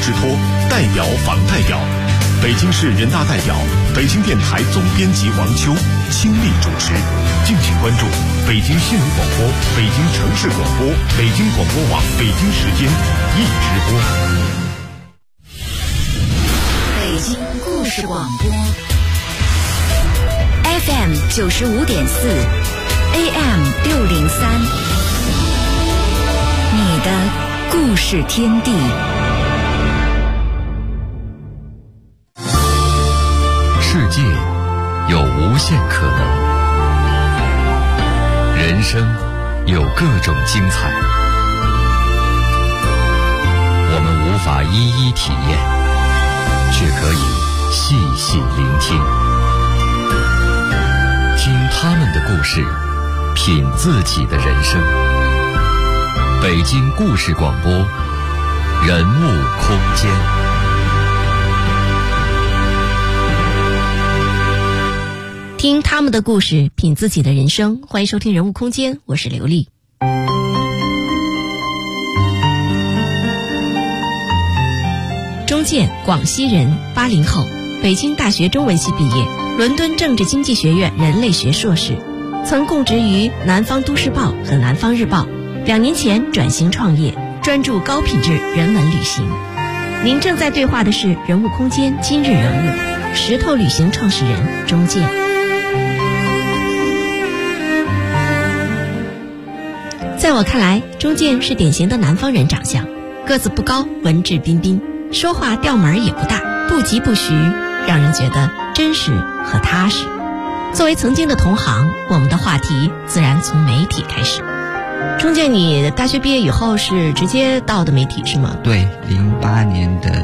施托，代表访代表。北京市人大代表、北京电台总编辑王秋倾力主持。敬请关注北京新闻广播、北京城市广播、北京广播网北京时间一直播。 北京故事广播 FM 95.4 AM 603，你的故事天地。 世界有无限可能，人生有各种精彩，我们无法一一体验，却可以细细聆听，听他们的故事，品自己的人生。北京故事广播，人物空间。 听他们的故事，品自己的人生。欢迎收听人物空间，我是刘丽。钟健，广西人，80后，北京大学中文系毕业，伦敦政治经济学院人类学硕士，曾供职于南方都市报和南方日报。2年前转型创业，专注高品质人文旅行。您正在对话的是人物空间今日人物，石头旅行创始人钟健。在我看来，钟健是典型的南方人长相，个子不高，文质彬彬，说话调门也不大，不疾不徐，让人觉得真实和踏实。作为曾经的同行，我们的话题自然从媒体开始。钟健，你大学毕业以后是直接到的媒体是吗？ 对，08年的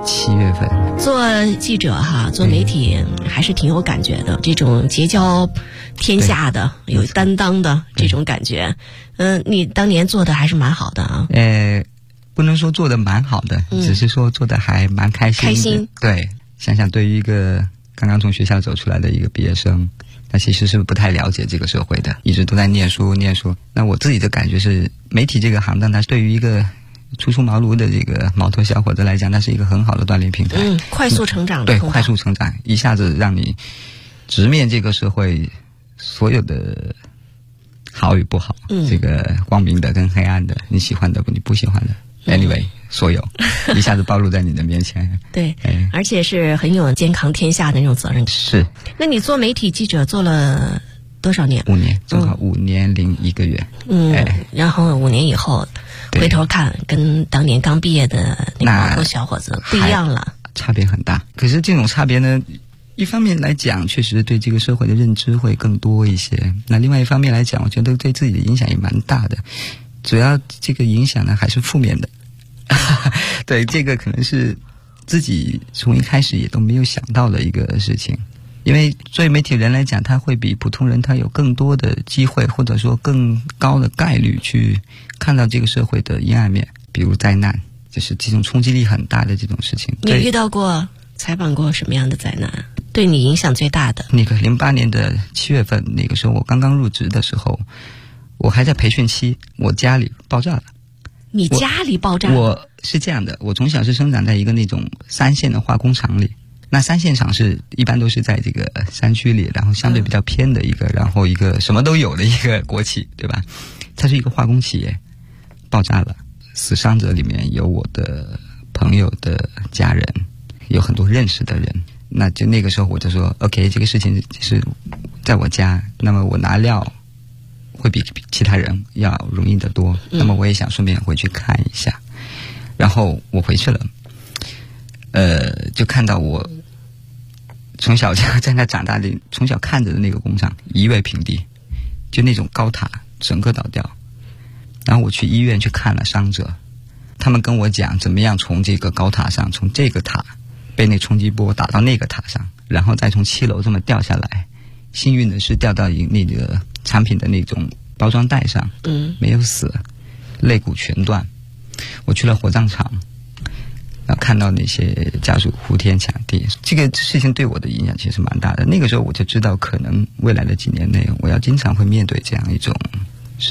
7月份。做记者做媒体还是挺有感觉的，这种结交天下的、有担当的这种感觉。你当年做的还是蛮好的啊。 不能说做的蛮好的，只是说做的还蛮开心的。开心。对，想想对于一个刚刚从学校走出来的一个毕业生，他其实是不太了解这个社会的，一直都在念书。那我自己的感觉是，媒体这个行当，它对于一个初出茅庐的这个毛头小伙子来讲，它是一个很好的锻炼平台。 快速成长的。 对，快速成长，一下子让你直面这个社会所有的好与不好，这个光明的跟黑暗的，你喜欢的你不喜欢的。Anyway， 所有一下子暴露在你的面前。 对，而且是很有肩扛天下的那种责任感。 是。 那你做媒体记者做了多少年 ？5年，正好5年零1个月。 然后5年以后回头看，跟当年刚毕业的那个毛头小伙子不一样了， 差别很大。可是这种差别呢，一方面来讲，确实对这个社会的认知会更多一些。那另外一方面来讲，我觉得对自己的影响也蛮大的。主要这个影响呢，还是负面的。对，这个可能是自己从一开始也都没有想到的一个事情。因为作为媒体人来讲，他会比普通人他有更多的机会，或者说更高的概率去看到这个社会的阴暗面，比如灾难，就是这种冲击力很大的这种事情。 你遇到过、采访过什么样的灾难？对你影响最大的？ 那个08年的7月份，那个时候我刚刚入职的时候，我还在培训期，我家里爆炸了。 你家里爆炸？ 我是这样的，我从小是生长在一个那种3线的化工厂里。那3线厂是一般都是在这个山区里，然后相对比较偏的一个，然后一个什么都有的一个国企，对吧？它是一个化工企业，爆炸了。死伤者里面有我的朋友的家人，有很多认识的人。那就那个时候我就说 OK， 这个事情是在我家，那么我拿料会比其他人要容易得多，那么我也想顺便回去看一下。然后我回去了，就看到我从小在那长大的，从小看着的那个工厂夷为平地，就那种高塔整个倒掉。然后我去医院去看了伤者，他们跟我讲怎么样从这个高塔上，从这个塔被那冲击波打到那个塔上，然后再从7楼这么掉下来。幸运的是掉到那个产品的那种包装袋上，没有死，肋骨全断。我去了火葬场，然后看到那些家属呼天抢地，这个事情对我的影响其实蛮大的。那个时候我就知道，可能未来的几年内，我要经常会面对这样一种事情。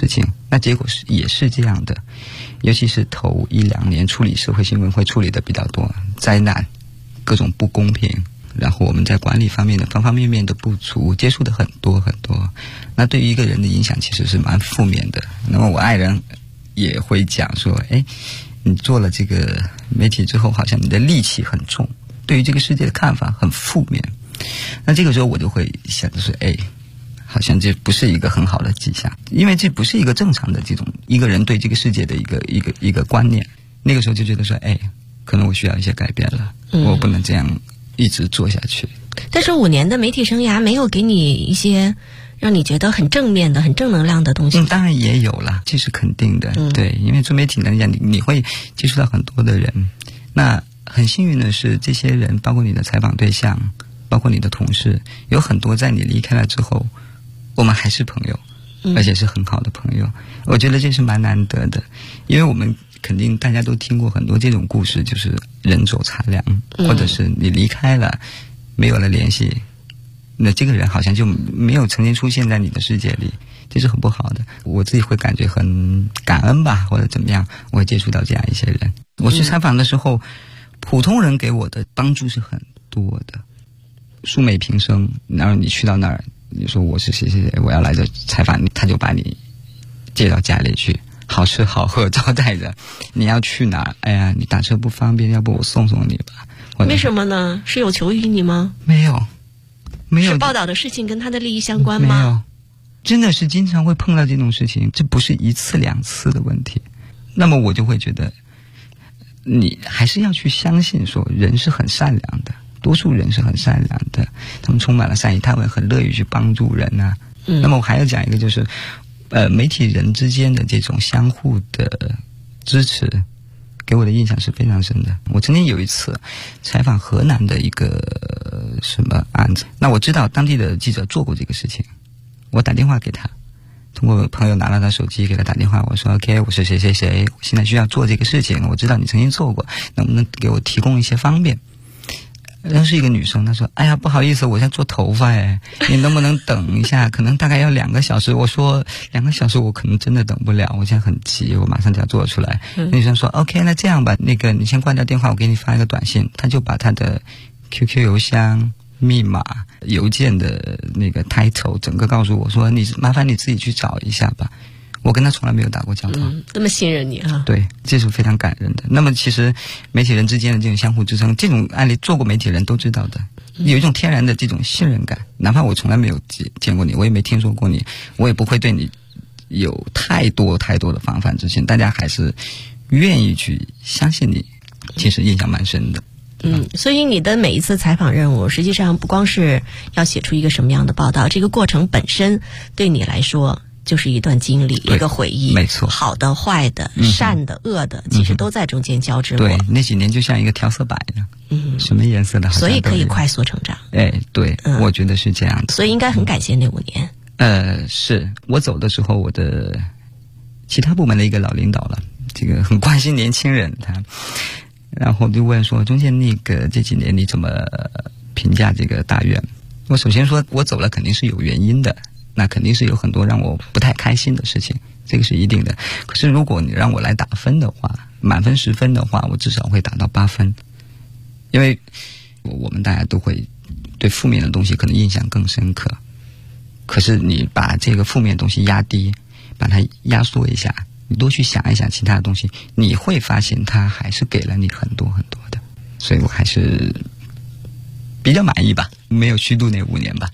那结果也是这样的，尤其是头1-2年处理社会新闻会处理的比较多，灾难、各种不公平，然后我们在管理方面的方方面面的不足，接触的很多很多。那对于一个人的影响其实是蛮负面的。那么我爱人也会讲说，你做了这个媒体之后，好像你的戾气很重，对于这个世界的看法很负面。那这个时候我就会想的是，好像这不是一个很好的迹象，因为这不是一个正常的这种一个人对这个世界的一个观念。那个时候就觉得说，可能我需要一些改变了，我不能这样一直做下去。 但是5年的媒体生涯没有给你一些让你觉得很正面的、很正能量的东西。 当然也有啦，这是肯定的。对，因为做媒体来讲，你会接触到很多的人。那很幸运的是，这些人包括你的采访对象，包括你的同事，有很多在你离开了之后，我们还是朋友，而且是很好的朋友。我觉得这是蛮难得的，因为我们肯定大家都听过很多这种故事，就是人走茶凉，或者是你离开了，没有了联系，那这个人好像就没有曾经出现在你的世界里，这是很不好的。我自己会感觉很感恩吧，或者怎么样，我会接触到这样一些人。我去采访的时候，普通人给我的帮助是很多的，素昧平生，然后你去到那儿，你说我是谁谁谁，我要来这采访你，他就把你接到家里去，好吃好喝招待着。你要去哪儿？你打车不方便，要不我送送你吧。 为什么呢？是有求于你吗？ 没有。 是报道的事情跟他的利益相关吗？ 没有，真的是经常会碰到这种事情，这不是1次2次的问题。那么我就会觉得，你还是要去相信说人是很善良的，多数人是很善良的，他们充满了善意，他们很乐于去帮助人啊。那么我还要讲一个，就是媒体人之间的这种相互的支持，给我的印象是非常深的。我曾经有一次采访河南的一个什么案子，那我知道当地的记者做过这个事情，我打电话给他，通过朋友拿了他手机给他打电话，我说 OK， 我是谁谁谁，我现在需要做这个事情，我知道你曾经做过，能不能给我提供一些方便？然后是一个女生，她说不好意思，我现在做头发你能不能等一下，可能大概要2个小时。我说2个小时我可能真的等不了，我现在很急，我马上就要做出来。女生说 OK， 那这样吧，那个你先挂掉电话，我给你发一个短信。她就把她的 QQ 邮箱密码、邮件的那个 title 整个告诉我，说你麻烦你自己去找一下吧。我跟他从来没有打过交道， 这么信任你啊？ 对，这是非常感人的。那么其实媒体人之间的这种相互支撑，这种案例做过媒体人都知道的，有一种天然的这种信任感。哪怕我从来没有见过你，我也没听说过你，我也不会对你有太多的防范之心，大家还是愿意去相信你，其实印象蛮深的。 所以你的每一次采访任务，实际上不光是要写出一个什么样的报道，这个过程本身对你来说就是一段经历，一个回忆， 没错， 好的、坏的、善的、恶的，其实都在中间交织过。 对，那几年就像一个调色板一样，什么颜色的， 所以可以快速成长。 对，我觉得是这样的。 所以应该很感谢那5年。 是我走的时候，我的其他部门的一个老领导了，这个很关心年轻人，然后就问说，中间这几年你怎么评价这个大院？我首先说，我走了肯定是有原因的。那肯定是有很多让我不太开心的事情，这个是一定的。可是如果你让我来打分的话，满分10分的话，我至少会打到8分。因为我们大家都会对负面的东西可能印象更深刻，可是你把这个负面的东西压低，把它压缩一下，你多去想一想其他的东西，你会发现它还是给了你很多很多的。所以我还是比较满意吧，没有虚度那5年吧。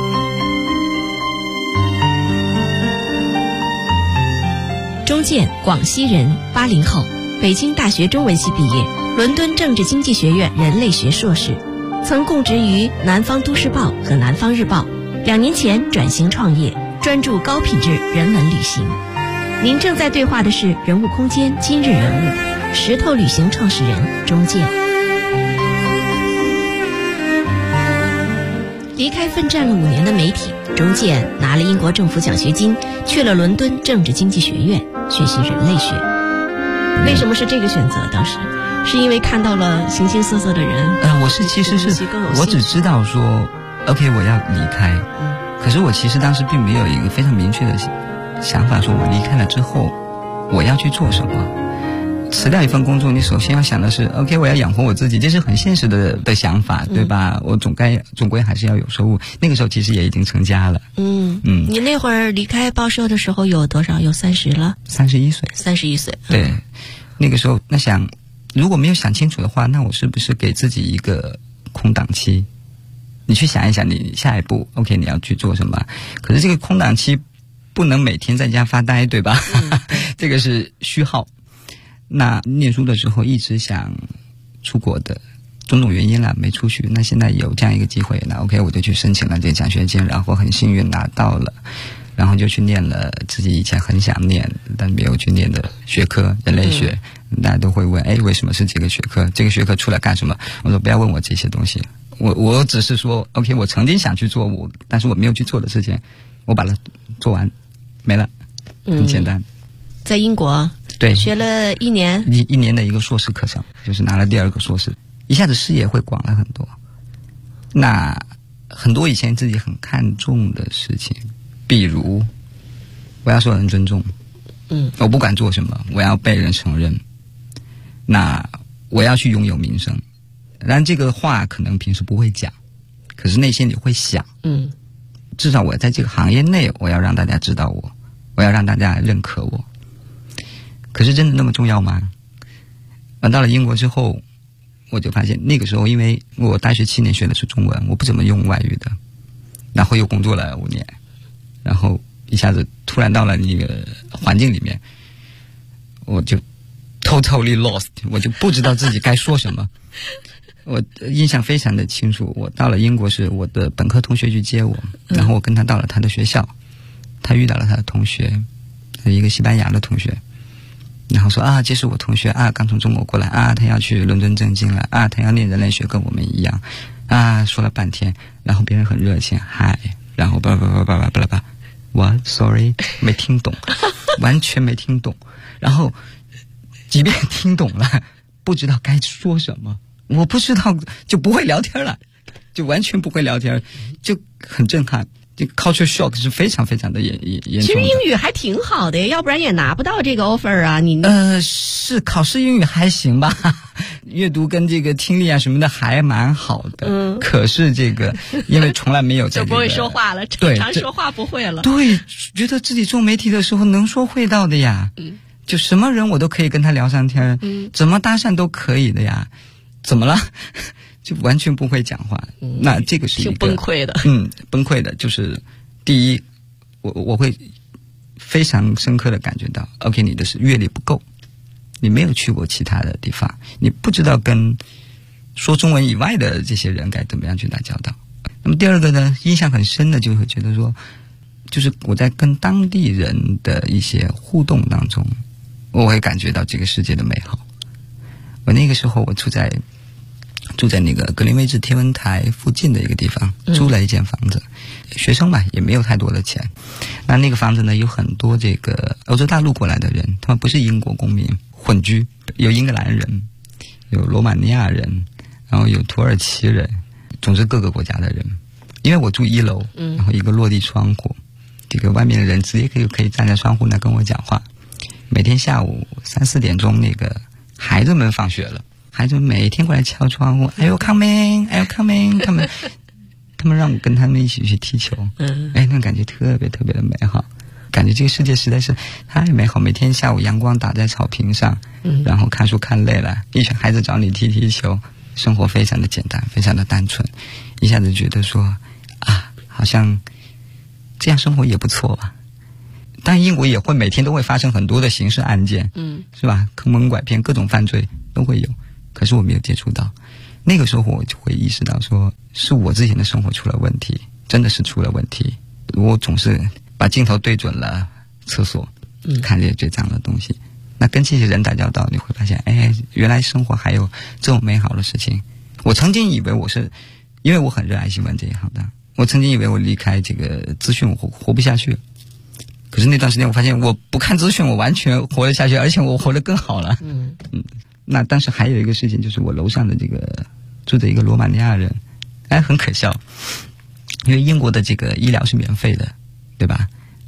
钟健，广西人，80后，北京大学中文系毕业，伦敦政治经济学院人类学硕士，曾供职于南方都市报和南方日报。2年前转型创业，专注高品质人文旅行。您正在对话的是人物空间今日人物，石头旅行创始人钟健。离开奋战了5年的媒体，钟健拿了英国政府奖学金，去了伦敦政治经济学院学习人类学。为什么是这个选择？当时是因为看到了形形色色的人。 其实是我只知道说 OK 我要离开，可是我其实当时并没有一个非常明确的想法，说我离开了之后我要去做什么。辞掉一份工作，你首先要想的是 OK 我要养活我自己，这是很现实的想法，对吧？我总归还是要有收入。那个时候其实也已经成家了。 你那会儿离开报社的时候有多少？有30了 ？31岁。 31岁。 对，那个时候那想，如果没有想清楚的话，那我是不是给自己一个空档期？你去想一想，你下一步 OK 你要去做什么？可是这个空档期不能每天在家发呆，对吧？这个是虚耗。那念书的时候一直想出国的，种种原因啦没出去。那现在有这样一个机会，那 OK 我就去申请了这个奖学金，然后很幸运拿到了，然后就去念了自己以前很想念但没有去念的学科人类学。大家都会问，为什么是这个学科？这个学科出来干什么？我说不要问我这些东西，我只是说 OK 我曾经想去做但是我没有去做的事情，我把它做完没了，很简单。 在英国对学了1年一年的一个硕士课程，就是拿了第2个硕士，一下子视野会广了很多。那很多以前自己很看重的事情，比如我要受人尊重，我不管做什么我要被人承认，那我要去拥有名声。当然这个话可能平时不会讲，可是内心里会想，至少我在这个行业内我要让大家知道我要让大家认可我。可是真的那么重要吗？到了英国之后，我就发现那个时候，因为我大学7年学的是中文，我不怎么用外语的，然后又工作了5年，然后一下子突然到了那个环境里面，我就 totally lost， 我就不知道自己该说什么。我印象非常的清楚，我到了英国是我的本科同学去接我，然后我跟他到了他的学校，他遇到了他的同学，一个西班牙的同学，然后说这是我同学刚从中国过来他要去伦敦政经了他要念人类学跟我们一样说了半天，然后别人很热情嗨，然后巴拉巴拉巴拉巴拉What sorry 没听懂，完全没听懂，然后即便听懂了不知道该说什么，我不知道就不会聊天了，就完全不会聊天，就很震撼。这个 culture shock 是非常非常的严重的。 其实英语还挺好的，要不然也拿不到这个 offer 啊。你是考试英语还行吧，阅读跟这个听力什么的还蛮好的。可是这个因为从来没有在这个就不会说话了，常常说话不会了。 对，觉得自己做媒体的时候能说会道的呀。就什么人我都可以跟他聊上天，怎么搭讪都可以的呀。怎么了？就完全不会讲话，那这个是一个挺崩溃的。 崩溃的就是第一，我会非常深刻的感觉到 OK 你的阅历不够，你没有去过其他的地方，你不知道跟说中文以外的这些人该怎么样去打交道。那么第二个呢，印象很深的就会觉得说，就是我在跟当地人的一些互动当中，我会感觉到这个世界的美好。我那个时候我住在那个格林威治天文台附近的一个地方，租了一间房子，学生嘛也没有太多的钱。那个房子呢有很多这个欧洲大陆过来的人，他们不是英国公民，混居，有英格兰人，有罗马尼亚人，然后有土耳其人，总之各个国家的人。因为我住1楼，然后一个落地窗户，这个外面的人直接可以站在窗户那跟我讲话。每天下午3、4点钟，那个孩子们放学了，孩子们每天过来敲窗户 Are you coming? Are you coming? 他们让我跟他们一起去踢球，那感觉特别特别的美好，感觉这个世界实在是太美好。每天下午阳光打在草坪上，然后看书看累了，一群孩子找你踢球，生活非常的简单，非常的单纯，一下子觉得说好像这样生活也不错吧。当然英国也会每天都会发生很多的刑事案件，是吧？坑蒙拐骗各种犯罪都会有，可是我没有接触到。那个时候我就会意识到说，是我之前的生活出了问题，真的是出了问题。我总是把镜头对准了厕所，看这些最脏的东西。那跟这些人打交道，你会发现原来生活还有这种美好的事情。我曾经以为因为我很热爱新闻这一行的，我曾经以为我离开这个资讯我活不下去，可是那段时间我发现我不看资讯我完全活得下去，而且我活得更好了。那当时还有一个事情，就是我楼上的这个住着一个罗马尼亚人，很可笑，因为英国的这个医疗是免费的，对吧？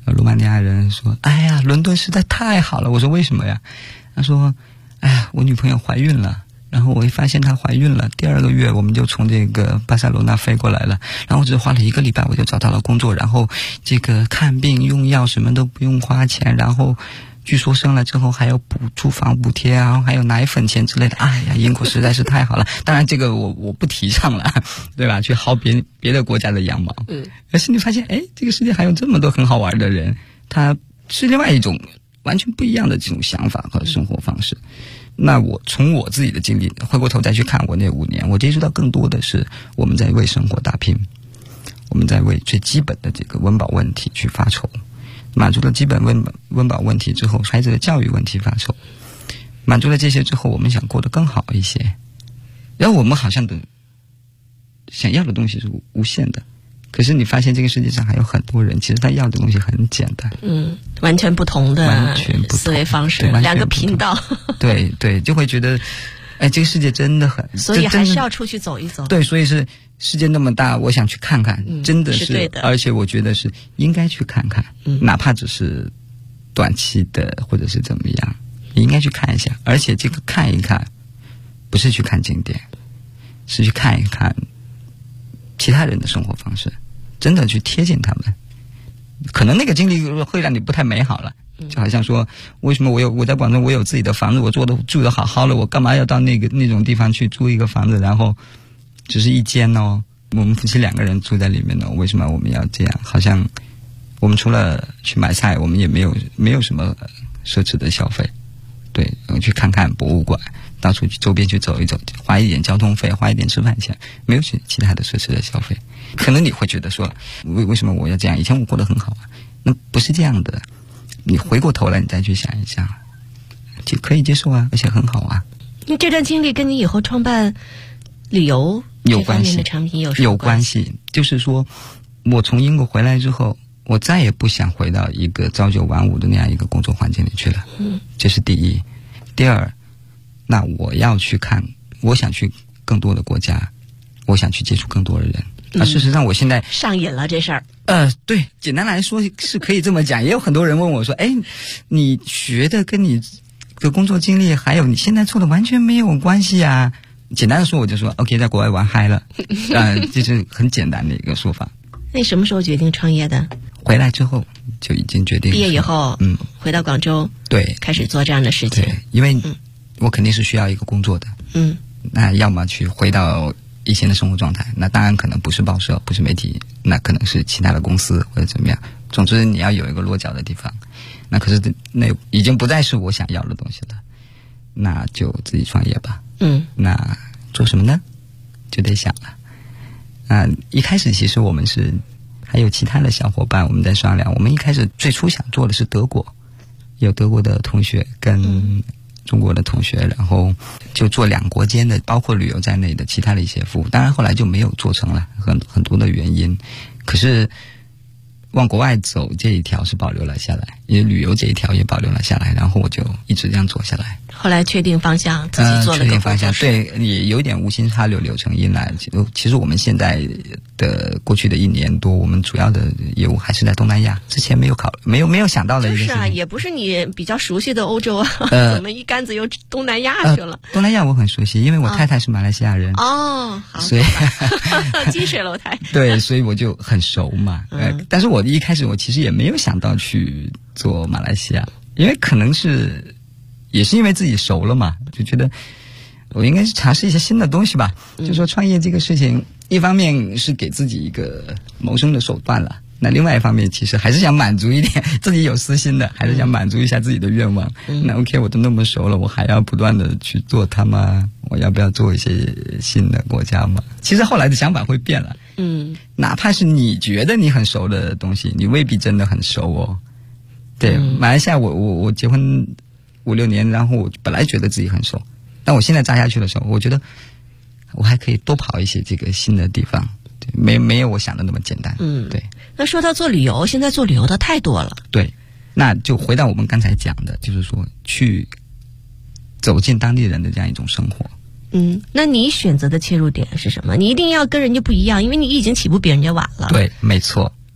罗马尼亚人说，哎呀，伦敦实在太好了。我说为什么呀？他说，哎呀，我女朋友怀孕了，然后我一发现她怀孕了，第2个月我们就从这个巴塞罗那飞过来了，然后只花了1个礼拜我就找到了工作，然后这个看病用药什么都不用花钱，然后据说生了之后还有住房补贴啊，然后还有奶粉钱之类的。哎呀，英国实在是太好了。当然这个我不提倡了，对吧？去薅别的国家的羊毛。而是你发现，哎，这个世界还有这么多很好玩的人，他是另外一种完全不一样的这种想法和生活方式。那我从我自己的经历回过头再去看我那5年，我接触到更多的是我们在为生活打拼，我们在为最基本的这个温饱问题去发愁。满足了基本温饱问题之后，孩子的教育问题发愁，满足了这些之后，我们想过得更好一些。然后我们好像的想要的东西是无限的，可是你发现这个世界上还有很多人，其实他要的东西很简单。 完全不同的思维方式，2个频道。 对对，就会觉得，哎，这个世界真的很， 所以还是要出去走一走。 对，所以是世界那么大，我想去看看，真的是对的。 而且我觉得是应该去看看，哪怕只是短期的或者是怎么样，你应该去看一下。而且这个看一看，不是去看景点，是去看一看其他人的生活方式，真的去贴近他们。可能那个经历会让你不太美好了，就好像说，为什么我在广州我有自己的房子，我住得好好了，我干嘛要到那种地方去租一个房子，然后只是一间哦，我们夫妻2个人住在里面呢，为什么我们要这样？好像我们除了去买菜，我们也没有什么奢侈的消费。对，去看看博物馆，到处去周边去走一走，花一点交通费，花一点吃饭钱，没有其他的奢侈的消费。可能你会觉得说，为什么我要这样？以前我过得很好啊，那不是这样的。你回过头来，你再去想一想，就可以接受啊，而且很好啊。 你这段经历跟你以后创办旅游这方面的产品有关系？ 就是说，我从英国回来之后，我再也不想回到一个朝九晚五的那样一个工作环境里去了。这是第一。第二，那我要去看，我想去更多的国家，我想去接触更多的人。事实上我现在上瘾了这事儿。 对，简单来说是可以这么讲。也有很多人问我说，哎，你学的跟你的工作经历还有你现在做的完全没有关系啊。简单的说，我就说 OK， 在国外玩嗨了。这是很简单的一个说法。 那你什么时候决定创业的？ 回来之后就已经决定。 毕业以后，回到广州， 对， 开始做这样的事情。 对，因为我肯定是需要一个工作的。那要么去回到以前的生活状态，那当然可能不是报社，不是媒体，那可能是其他的公司或者怎么样。总之你要有一个落脚的地方。那可是那已经不再是我想要的东西了，那就自己创业吧。那做什么呢？就得想了。一开始其实我们是还有其他的小伙伴，我们在商量。我们一开始最初想做的是德国，有德国的同学跟中国的同学，然后就做2国间的，包括旅游在内的其他的一些服务。当然后来就没有做成了，很多的原因。可是往国外走这一条是保留了下来，因为旅游这一条也保留了下来，然后我就一直这样做下来。 后来确定方向，自己做了确定方向，对，也有点无心插柳柳成荫来。其实我们现在的过去的1年多，我们主要的业务还是在东南亚，之前没有想到的一个事情。 就是啊，也不是你比较熟悉的欧洲啊，怎么一竿子又东南亚去了？ 东南亚我很熟悉，因为我太太是马来西亚人。 好， 所以积水楼台。 对，所以我就很熟嘛。但是我一开始我其实也没有想到去做马来西亚，因为可能也是因为自己熟了嘛，就觉得我应该是尝试一些新的东西吧。就说创业这个事情，一方面是给自己一个谋生的手段了，那另外一方面其实还是想满足一点自己有私心的，还是想满足一下自己的愿望。那 OK， 我都那么熟了，我还要不断的去做它吗？我要不要做一些新的国家吗？其实后来的想法会变了。哪怕是你觉得你很熟的东西，你未必真的很熟哦。对，马来西亚我结婚5-6年，然后我本来觉得自己很熟，但我现在扎下去的时候，我觉得我还可以多跑一些这个新的地方，没有我想的那么简单。对。 那说到做旅游，现在做旅游的太多了。 对，那就回到我们刚才讲的，就是说去走进当地人的这样一种生活。 那你选择的切入点是什么？你一定要跟人家不一样，因为你已经起步比人家晚了。 对，没错。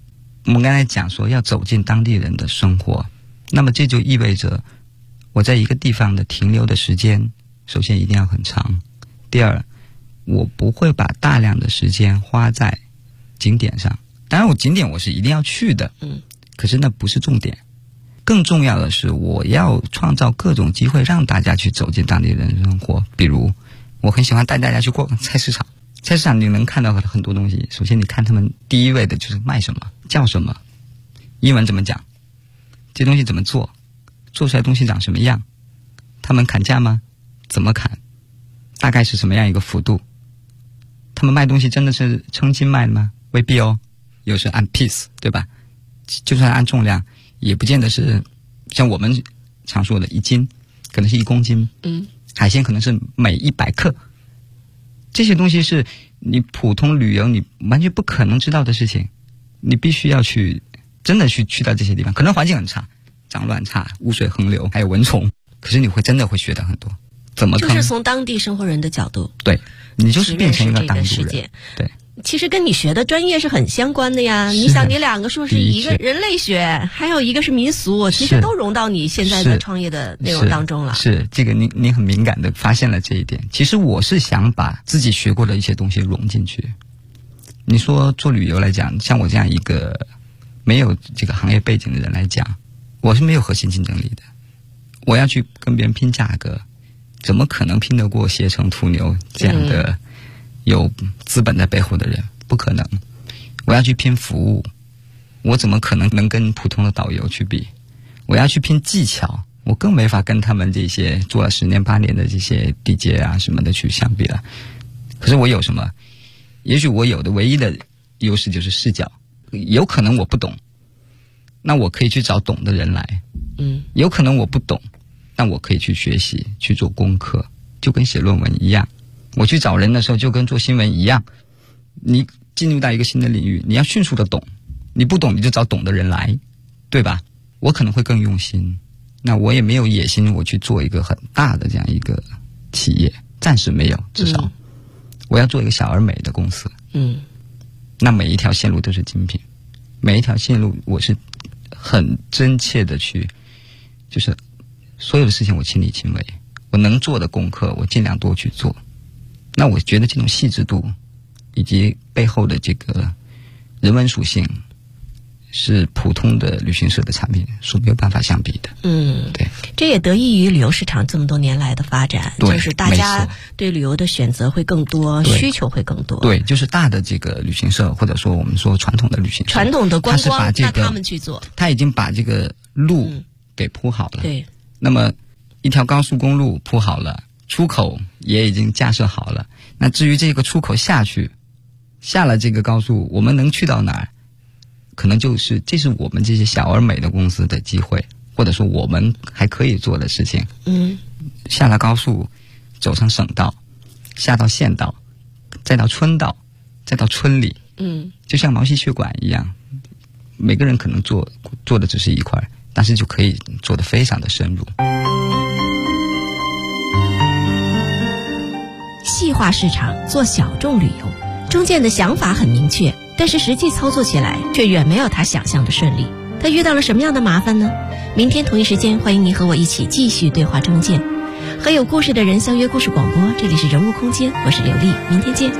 我们刚才讲说要走进当地人的生活，那么这就意味着我在一个地方的停留的时间，首先一定要很长。第二，我不会把大量的时间花在景点上。当然，景点我是一定要去的，可是那不是重点。更重要的是，我要创造各种机会，让大家去走进当地人的生活。比如，我很喜欢带大家去逛菜市场。菜市场你能看到很多东西。首先，你看他们第一位的就是卖什么、叫什么、英文怎么讲，这东西怎么做，做出来东西长什么样，他们砍价吗？怎么砍？大概是什么样一个幅度？他们卖东西真的是称斤卖的吗？未必哦，有时按 piece， 对吧？就算按重量，也不见得是像我们常说的1斤，可能是1公斤。海鲜可能是每100克。这些东西是你普通旅游你完全不可能知道的事情，你必须要去真的去到这些地方。可能环境很差，脏乱差，污水横流，还有蚊虫，可是你真的会学到很多。怎么就是从当地生活人的角度， 对，你就是变成一个当地人。对， 其实跟你学的专业是很相关的呀。你想，你2个硕士，一个人类学，还有一个是民俗，其实都融到你现在的创业的内容当中了。 是这个，您很敏感的发现了这一点。其实我是想把自己学过的一些东西融进去。你说做旅游来讲，像我这样一个没有这个行业背景的人来讲，我是没有核心竞争力的。我要去跟别人拼价格，怎么可能拼得过携程、途牛这样的有资本在背后的人？不可能。我要去拼服务，我怎么可能跟普通的导游去比？我要去拼技巧，我更没法跟他们这些做了10年8年的这些地接啊什么的去相比了。可是我有什么？也许我有的唯一的优势就是视角。有可能我不懂，那我可以去找懂的人来。有可能我不懂，但我可以去学习，去做功课，就跟写论文一样。我去找人的时候就跟做新闻一样，你进入到一个新的领域，你要迅速的懂，你不懂你就找懂的人来，对吧？我可能会更用心，那我也没有野心我去做一个很大的这样一个企业，暂时没有，至少我要做一个小而美的公司。那每一条线路都是精品，每一条线路我是很真切的去，就是所有的事情我亲力亲为，我能做的功课我尽量多去做。那我觉得这种细致度以及背后的这个人文属性，是普通的旅行社的产品所没有办法相比的。对， 这也得益于旅游市场这么多年来的发展，就是大家对旅游的选择会更多，需求会更多。 对，就是大的这个旅行社，或者说我们说传统的旅行社， 传统的观光， 那他们去做， 他已经把这个路给铺好了。 对， 那么一条高速公路铺好了，出口也已经架设好了。那至于这个出口下了这个高速，我们能去到哪儿？可能这是我们这些小而美的公司的机会，或者说我们还可以做的事情。下了高速，走上省道，下到县道，再到村道，再到村里。就像毛细血管一样，每个人可能做的只是一块，但是就可以做得非常的深入。 细化市场，做小众旅游，中建的想法很明确，但是实际操作起来却远没有他想象的顺利。他遇到了什么样的麻烦呢？明天同一时间，欢迎您和我一起继续对话中建，和有故事的人相约故事广播。这里是人物空间，我是刘丽，明天见。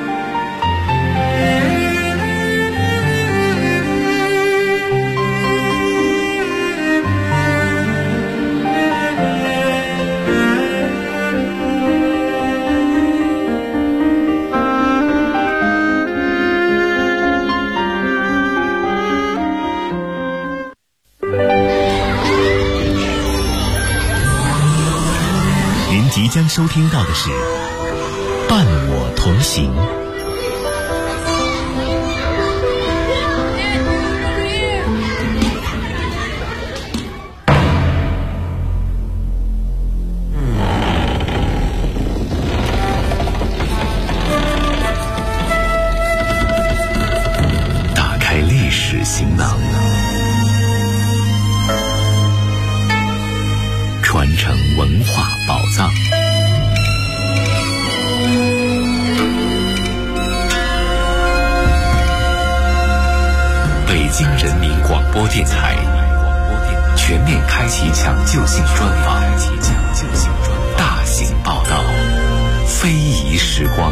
即将收听到的是伴我同行。打开历史行囊，传承文化宝藏。 京人民广播电台全面开启抢救性专访，大型报道，非遗时光。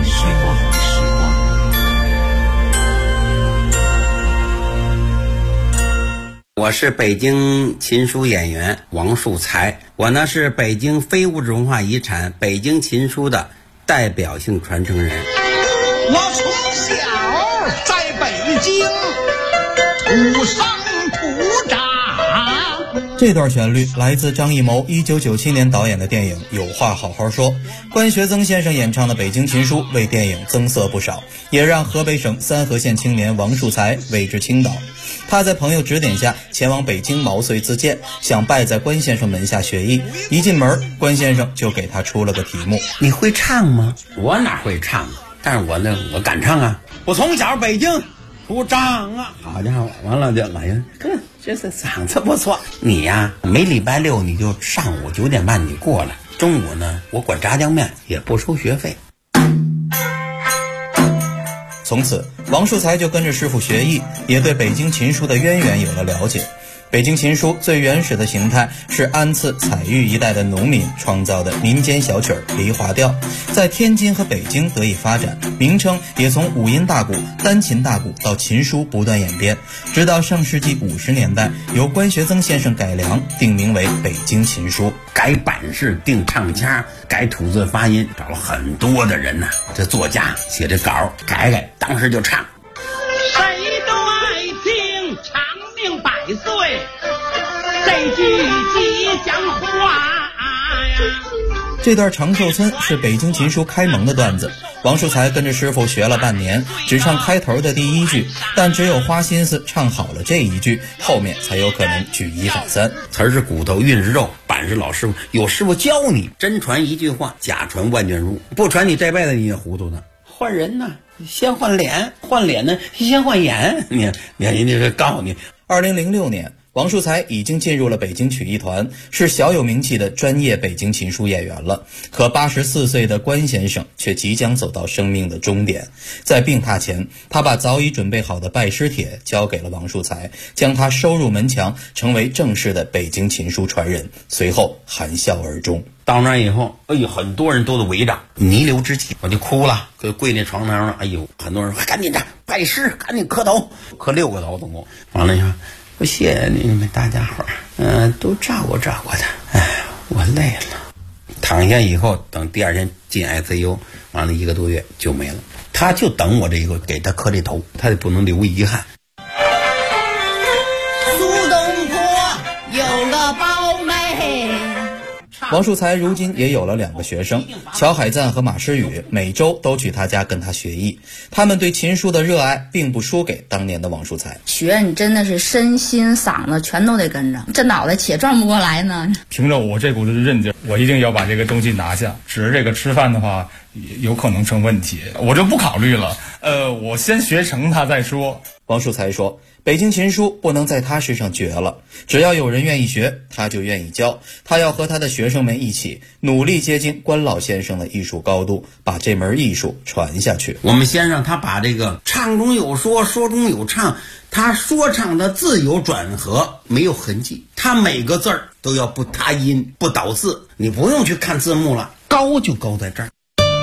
我是北京琴书演员王树才，我呢是北京非物质文化遗产北京琴书的代表性传承人。 我从小在北京土生土长。 这段旋律来自张艺谋1997年导演的电影《有话好好说》，关学增先生演唱的《北京琴书》为电影增色不少，也让河北省三河县青年王树才为之倾倒。他在朋友指点下前往北京毛遂自荐，想拜在关先生门下学艺。一进门，关先生就给他出了个题目： 你会唱吗？我哪会唱啊？但是我敢唱啊！我从小北京土长啊！好家伙，完了就来呀，这嗓子不错。你呀，每礼拜六你就上午9点半你过来，中午呢我管炸酱面，也不收学费。 从此，王树才就跟着师傅学艺，也对北京琴书的渊源有了了解。北京琴书最原始的形态是安次、采玉一带的农民创造的民间小曲梨花调，在天津和北京得以发展，名称也从五音大鼓、单琴大鼓到琴书不断演变，直到上世纪50年代由关学增先生改良，定名为北京琴书。 改版式、定唱腔、改吐字发音，找了很多的人呐，这作家写这稿改，当时就唱。 谁都爱听长命百岁这句吉祥话呀。 这段长寿村是北京琴书开蒙的段子，王树才跟着师傅学了半年，只唱开头的第一句，但只有花心思唱好了这一句，后面才有可能举一反三。 词是骨头，韵是肉，板是老师傅，有师傅教你，真传一句话，假传万卷书，不传你这辈子你也糊涂呢。换人呢，先换脸，换脸呢先换眼，你人家告诉你。 2006年王树才已经进入了北京曲艺团，是小有名气的专业北京琴书演员了。可84岁的关先生却即将走到生命的终点。在病榻前，他把早已准备好的拜师帖交给了王树才，将他收入门墙，成为正式的北京琴书传人。随后含笑而终。 到那以后，哎呦，很多人都得围着，弥留之际我就哭了，就跪那床上了。哎呦，很多人说赶紧的拜师，赶紧磕头，磕6个头总共。完了以后，我谢谢你们大家伙儿，都照顾照顾他。哎，我累了。躺下以后，等第2天进 ICU， 完了1个多月就没了。他就等我这一个给他磕这头，他也不能留遗憾。 苏东坡有个胞妹。 王树才如今也有了2个学生，乔海赞和马诗雨，每周都去他家跟他学艺。他们对琴书的热爱并不输给当年的王树才。 学你真的是身心嗓子全都得跟着，这脑袋且转不过来呢。 凭着我这股子韧劲，我一定要把这个东西拿下。只是这个吃饭的话，有可能成问题，我就不考虑了。我先学成它再说。 王树才说，北京琴书不能在他身上绝了，只要有人愿意学，他就愿意教。他要和他的学生们一起努力接近关老先生的艺术高度，把这门艺术传下去。 我们先让他把这个唱中有说，说中有唱，他说唱的字有转合，没有痕迹，他每个字儿都要不塌音不倒字，你不用去看字幕了，高就高在这儿。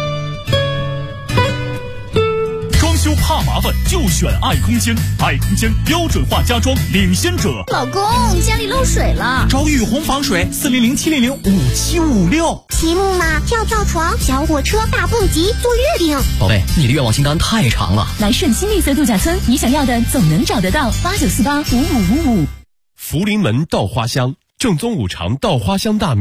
修怕麻烦就选爱空间，爱空间标准化家装领先者。 老公，家里漏水了， 找雨虹防水，400-700-5756。 积木嘛，跳跳床、小火车、大蹦极、做月饼。 宝贝，你的愿望清单太长了。 来顺心绿色度假村，你想要的总能找得到。89485555。 福临门稻花香，正宗五常稻花香大米。